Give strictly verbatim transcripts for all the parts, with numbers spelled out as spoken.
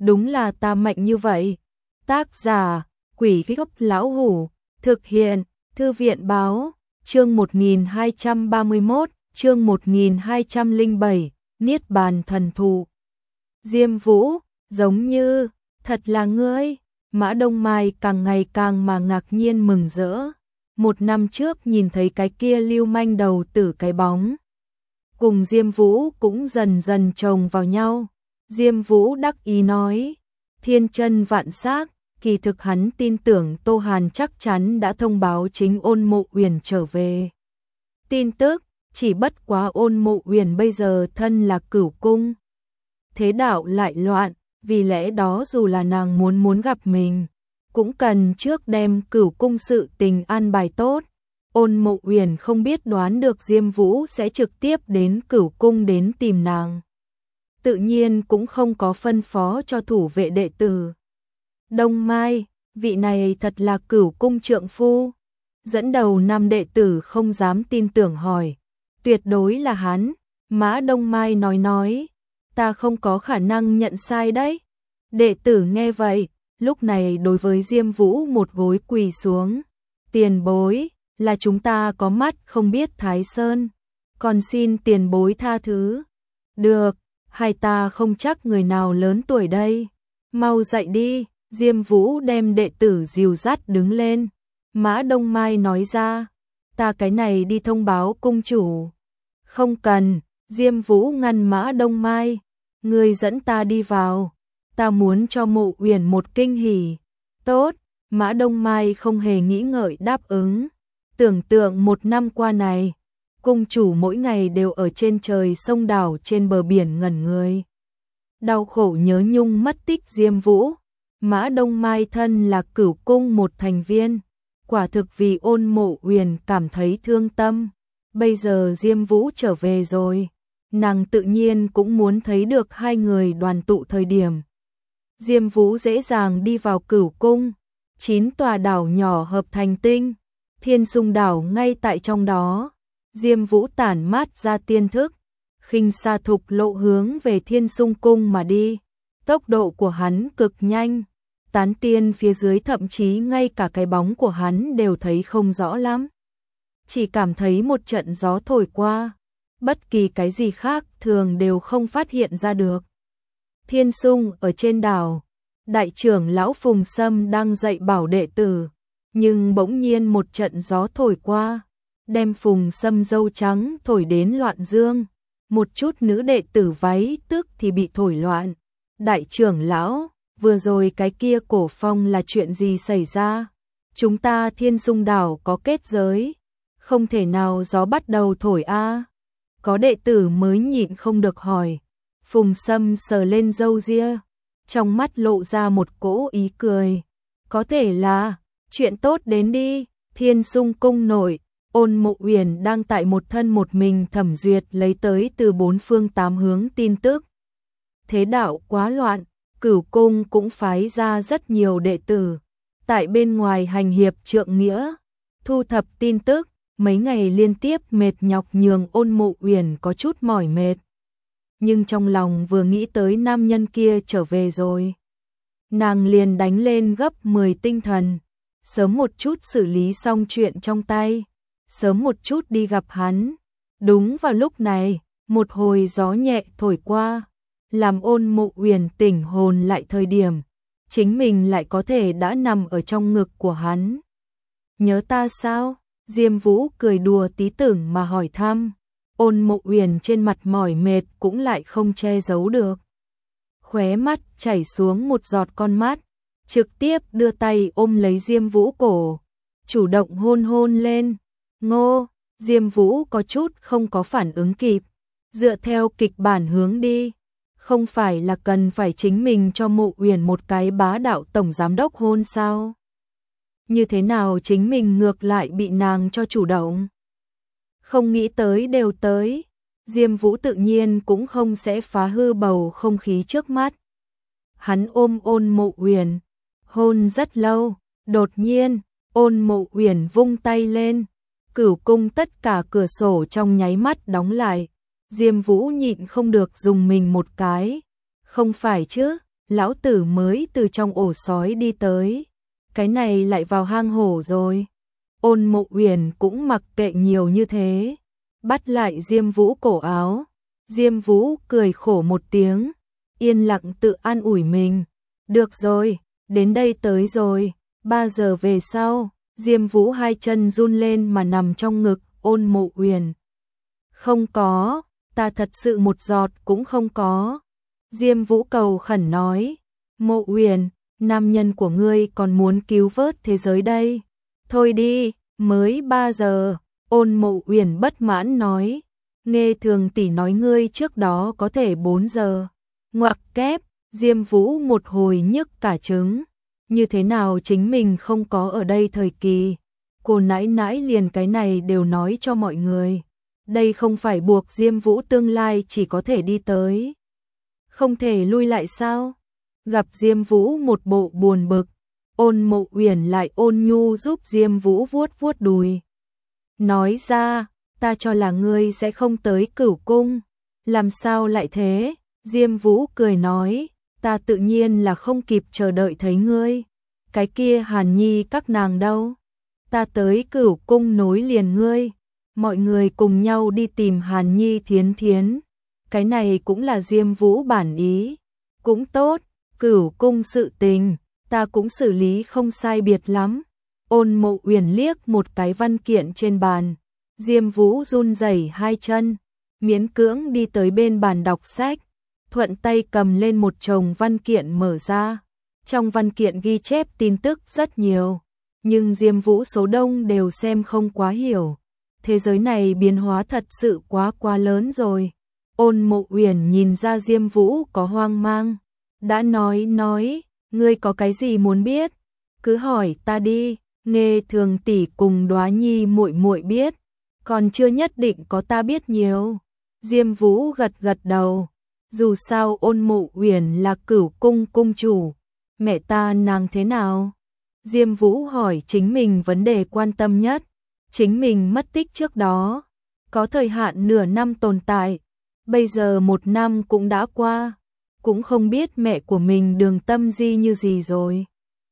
đúng là ta mạnh như vậy. Tác giả, Quỷ Gốc Lão Hủ, thực hiện, Thư viện Báo, chương một nghìn hai trăm ba mươi mốt, chương một nghìn hai trăm lẻ bảy, Niết Bàn Thần Thụ. Diêm Vũ, giống như, thật là ngươi. Mã Đông Mai càng ngày càng mà ngạc nhiên mừng rỡ. Một năm trước nhìn thấy cái kia lưu manh đầu tử cái bóng. Cùng Diêm Vũ cũng dần dần chồng vào nhau. Diêm Vũ đắc ý nói, thiên chân vạn xác, kỳ thực hắn tin tưởng Tô Hàn chắc chắn đã thông báo chính Ôn Mộ Uyển trở về. Tin tức, chỉ bất quá Ôn Mộ Uyển bây giờ thân là Cửu Cung. Thế đạo lại loạn, vì lẽ đó dù là nàng muốn muốn gặp mình, cũng cần trước đem Cửu Cung sự tình an bài tốt. Ôn Mộ Uyển không biết đoán được Diêm Vũ sẽ trực tiếp đến Cửu Cung đến tìm nàng. Tự nhiên cũng không có phân phó cho thủ vệ đệ tử. Đông Mai, vị này thật là Cửu Cung trượng phu. Dẫn đầu năm đệ tử không dám tin tưởng hỏi. Tuyệt đối là hắn. Mã Đông Mai nói nói. Ta không có khả năng nhận sai đấy. Đệ tử nghe vậy, lúc này đối với Diêm Vũ một gối quỳ xuống. Tiền bối, là chúng ta có mắt không biết Thái Sơn. Còn xin tiền bối tha thứ. Được, hai ta không chắc người nào lớn tuổi đây. Mau dậy đi. Diêm Vũ đem đệ tử dìu dắt đứng lên. Mã Đông Mai nói ra, ta cái này đi thông báo cung chủ. Không cần, Diêm Vũ ngăn Mã Đông Mai. Ngươi dẫn ta đi vào. Ta muốn cho Mộ Uyển một kinh hỉ. Tốt, Mã Đông Mai không hề nghĩ ngợi đáp ứng. Tưởng tượng một năm qua này, cung chủ mỗi ngày đều ở trên trời sông đảo trên bờ biển ngẩn người. Đau khổ nhớ nhung mất tích Diêm Vũ. Mã Đông Mai thân là Cửu Cung một thành viên, quả thực vì Ôn Mộ Uyển cảm thấy thương tâm. Bây giờ Diêm Vũ trở về rồi, nàng tự nhiên cũng muốn thấy được hai người đoàn tụ thời điểm. Diêm Vũ dễ dàng đi vào Cửu Cung, chín tòa đảo nhỏ hợp thành tinh, Thiên Sung đảo ngay tại trong đó. Diêm Vũ tản mát ra tiên thức, khinh xa thục lộ hướng về Thiên Sung cung mà đi. Tốc độ của hắn cực nhanh, tán tiên phía dưới thậm chí ngay cả cái bóng của hắn đều thấy không rõ lắm. Chỉ cảm thấy một trận gió thổi qua, bất kỳ cái gì khác thường đều không phát hiện ra được. Thiên Sung ở trên đảo, đại trưởng lão Phùng Sâm đang dạy bảo đệ tử, nhưng bỗng nhiên một trận gió thổi qua, đem Phùng Sâm râu trắng thổi đến loạn dương, một chút nữ đệ tử váy tức thì bị thổi loạn. Đại trưởng lão, vừa rồi cái kia cổ phong là chuyện gì xảy ra? Chúng ta Thiên Sung đảo có kết giới, không thể nào gió bắt đầu thổi a. Có đệ tử mới nhịn không được hỏi. Phùng Sâm sờ lên râu ria, trong mắt lộ ra một cỗ ý cười. Có thể là, chuyện tốt đến đi. Thiên Sung cung nội, Ôn Mộ Uyển đang tại một thân một mình thẩm duyệt lấy tới từ bốn phương tám hướng tin tức. Thế đạo quá loạn, Cửu Cung cũng phái ra rất nhiều đệ tử, tại bên ngoài hành hiệp trượng nghĩa, thu thập tin tức. Mấy ngày liên tiếp mệt nhọc nhường Ôn Mộ Uyển có chút mỏi mệt. Nhưng trong lòng vừa nghĩ tới nam nhân kia trở về rồi, nàng liền đánh lên gấp mười tinh thần, sớm một chút xử lý xong chuyện trong tay, sớm một chút đi gặp hắn. Đúng vào lúc này, một hồi gió nhẹ thổi qua, làm Ôn Mộ Uyển tỉnh hồn lại thời điểm, chính mình lại có thể đã nằm ở trong ngực của hắn. Nhớ ta sao? Diêm Vũ cười đùa tí tưởng mà hỏi thăm. Ôn Mộ Uyển trên mặt mỏi mệt cũng lại không che giấu được. Khóe mắt chảy xuống một giọt con mắt, trực tiếp đưa tay ôm lấy Diêm Vũ cổ, chủ động hôn hôn lên. Ngô, Diêm Vũ có chút không có phản ứng kịp, dựa theo kịch bản hướng đi. Không phải là cần phải chính mình cho Mộ Uyển một cái bá đạo tổng giám đốc hôn sao? Như thế nào chính mình ngược lại bị nàng cho chủ động? Không nghĩ tới đều tới, Diêm Vũ tự nhiên cũng không sẽ phá hư bầu không khí trước mắt. Hắn ôm Ôn Mộ Uyển, hôn rất lâu, đột nhiên, Ôn Mộ Uyển vung tay lên, Cửu Cung tất cả cửa sổ trong nháy mắt đóng lại. Diêm Vũ nhịn không được dùng mình một cái. Không phải chứ, lão tử mới từ trong ổ sói đi tới, cái này lại vào hang hổ rồi. Ôn Mộ Uyển cũng mặc kệ nhiều như thế, bắt lại Diêm Vũ cổ áo. Diêm Vũ cười khổ một tiếng, yên lặng tự an ủi mình. Được rồi, đến đây tới rồi, ba giờ về sau. Diêm Vũ hai chân run lên mà nằm trong ngực Ôn Mộ Uyển. Không có, ta thật sự một giọt cũng không có. Diêm Vũ cầu khẩn nói, Mộ Uyển, nam nhân của ngươi còn muốn cứu vớt thế giới đây. Thôi đi, mới ba giờ. Ôn Mộ Uyển bất mãn nói, nghe Thường tỷ nói ngươi trước đó có thể bốn giờ. Ngoặc kép, Diêm Vũ một hồi nhức cả trứng. Như thế nào chính mình không có ở đây thời kỳ. Cô nãi nãi liền cái này đều nói cho mọi người. Đây không phải buộc Diêm Vũ tương lai chỉ có thể đi tới, không thể lui lại sao? Gặp Diêm Vũ một bộ buồn bực, Ôn Mộ Uyển lại ôn nhu giúp Diêm Vũ vuốt vuốt đùi. Nói ra, ta cho là ngươi sẽ không tới Cửu Cung. Làm sao lại thế? Diêm Vũ cười nói, ta tự nhiên là không kịp chờ đợi thấy ngươi. Cái kia Hàn Nhi các nàng đâu? Ta tới Cửu Cung nối liền ngươi. Mọi người cùng nhau đi tìm Hàn Nhi Thiến Thiến. Cái này cũng là Diêm Vũ bản ý. Cũng tốt, Cửu Cung sự tình, ta cũng xử lý không sai biệt lắm. Ôn Mộ Uyển liếc một cái văn kiện trên bàn. Diêm Vũ run rẩy hai chân, miễn cưỡng đi tới bên bàn đọc sách, thuận tay cầm lên một chồng văn kiện mở ra. Trong văn kiện ghi chép tin tức rất nhiều, nhưng Diêm Vũ số đông đều xem không quá hiểu. Thế giới này biến hóa thật sự quá quá lớn rồi. Ôn Mộ Uyển nhìn ra Diêm Vũ có hoang mang, đã nói nói, ngươi có cái gì muốn biết, cứ hỏi ta đi. Nghe Thường tỷ cùng Đóa Nhi muội muội biết, còn chưa nhất định có ta biết nhiều. Diêm Vũ gật gật đầu, dù sao Ôn Mộ Uyển là Cửu Cung cung chủ, mẹ ta nàng thế nào? Diêm Vũ hỏi chính mình vấn đề quan tâm nhất. Chính mình mất tích trước đó, có thời hạn nửa năm tồn tại, bây giờ một năm cũng đã qua, cũng không biết mẹ của mình Đường Tâm Di như gì rồi.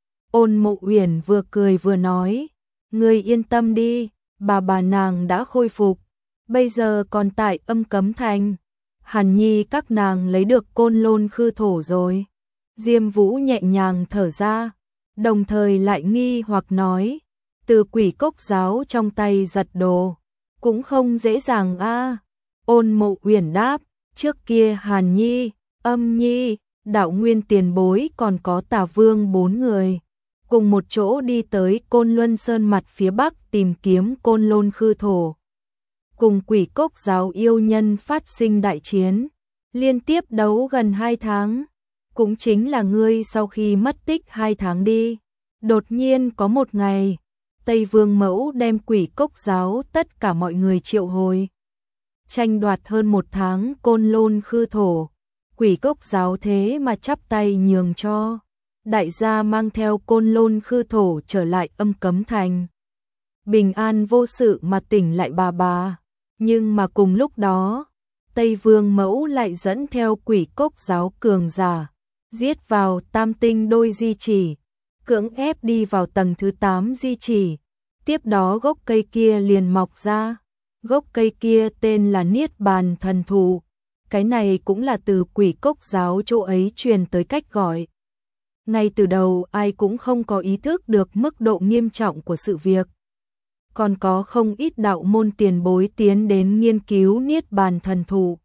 Ôn Mộ Uyển vừa cười vừa nói, ngươi yên tâm đi, bà bà nàng đã khôi phục, bây giờ còn tại Âm Cấm Thành. Hàn Nhi các nàng lấy được Côn Lôn Khư Thổ rồi. Diêm Vũ nhẹ nhàng thở ra, đồng thời lại nghi hoặc nói, từ Quỷ Cốc giáo trong tay giật đồ, cũng không dễ dàng a. Ôn Mộ Uyển đáp, trước kia Hàn Nhi, Âm Nhi, Đạo Nguyên tiền bối còn có Tả Vương bốn người, cùng một chỗ đi tới Côn Luân Sơn mặt phía bắc tìm kiếm Côn Lôn Khư Thổ. Cùng Quỷ Cốc giáo yêu nhân phát sinh đại chiến, liên tiếp đấu gần hai tháng, cũng chính là ngươi sau khi mất tích hai tháng đi. Đột nhiên có một ngày, Tây Vương Mẫu đem Quỷ Cốc giáo tất cả mọi người triệu hồi. Tranh đoạt hơn một tháng Côn Lôn Khư Thổ, Quỷ Cốc giáo thế mà chắp tay nhường cho. Đại gia mang theo Côn Lôn Khư Thổ trở lại Âm Cấm Thành. Bình an vô sự mà tỉnh lại bà bà. Nhưng mà cùng lúc đó, Tây Vương Mẫu lại dẫn theo Quỷ Cốc giáo cường giả, giết vào Tam Tinh Đôi Di Chỉ, cưỡng ép đi vào tầng thứ tám di chỉ. Tiếp đó gốc cây kia liền mọc ra. Gốc cây kia tên là Niết Bàn Thần Thụ. Cái này cũng là từ Quỷ Cốc giáo chỗ ấy truyền tới cách gọi. Ngay từ đầu ai cũng không có ý thức được mức độ nghiêm trọng của sự việc. Còn có không ít đạo môn tiền bối tiến đến nghiên cứu Niết Bàn Thần Thụ.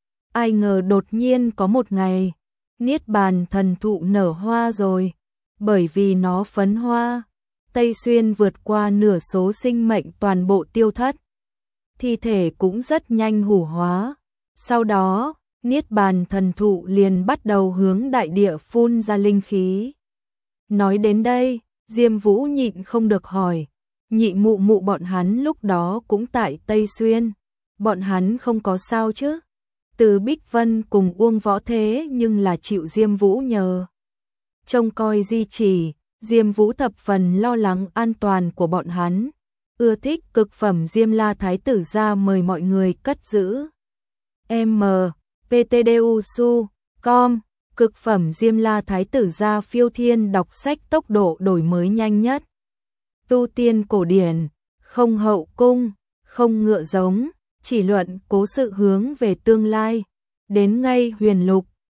Ai ngờ đột nhiên có một ngày, Niết Bàn Thần Thụ nở hoa rồi. Bởi vì nó phấn hoa, Tây Xuyên vượt qua nửa số sinh mệnh toàn bộ tiêu thất. Thi thể cũng rất nhanh hủ hóa. Sau đó, Niết Bàn Thần Thụ liền bắt đầu hướng đại địa phun ra linh khí. Nói đến đây, Diêm Vũ nhịn không được hỏi, nhị mụ mụ bọn hắn lúc đó cũng tại Tây Xuyên, bọn hắn không có sao chứ? Từ Bích Vân cùng Uông Võ thế nhưng là chịu Diêm Vũ nhờ trông coi di chỉ. Diêm Vũ thập phần lo lắng an toàn của bọn hắn, ưa thích cực phẩm Diêm La Thái tử ra mời mọi người cất giữ. M P T D U S U com Cực phẩm Diêm La Thái tử gia phiêu thiên đọc sách tốc độ đổi mới nhanh nhất. Tu tiên cổ điển, không hậu cung, không ngựa giống, chỉ luận cố sự hướng về tương lai. Đến ngay huyền lục,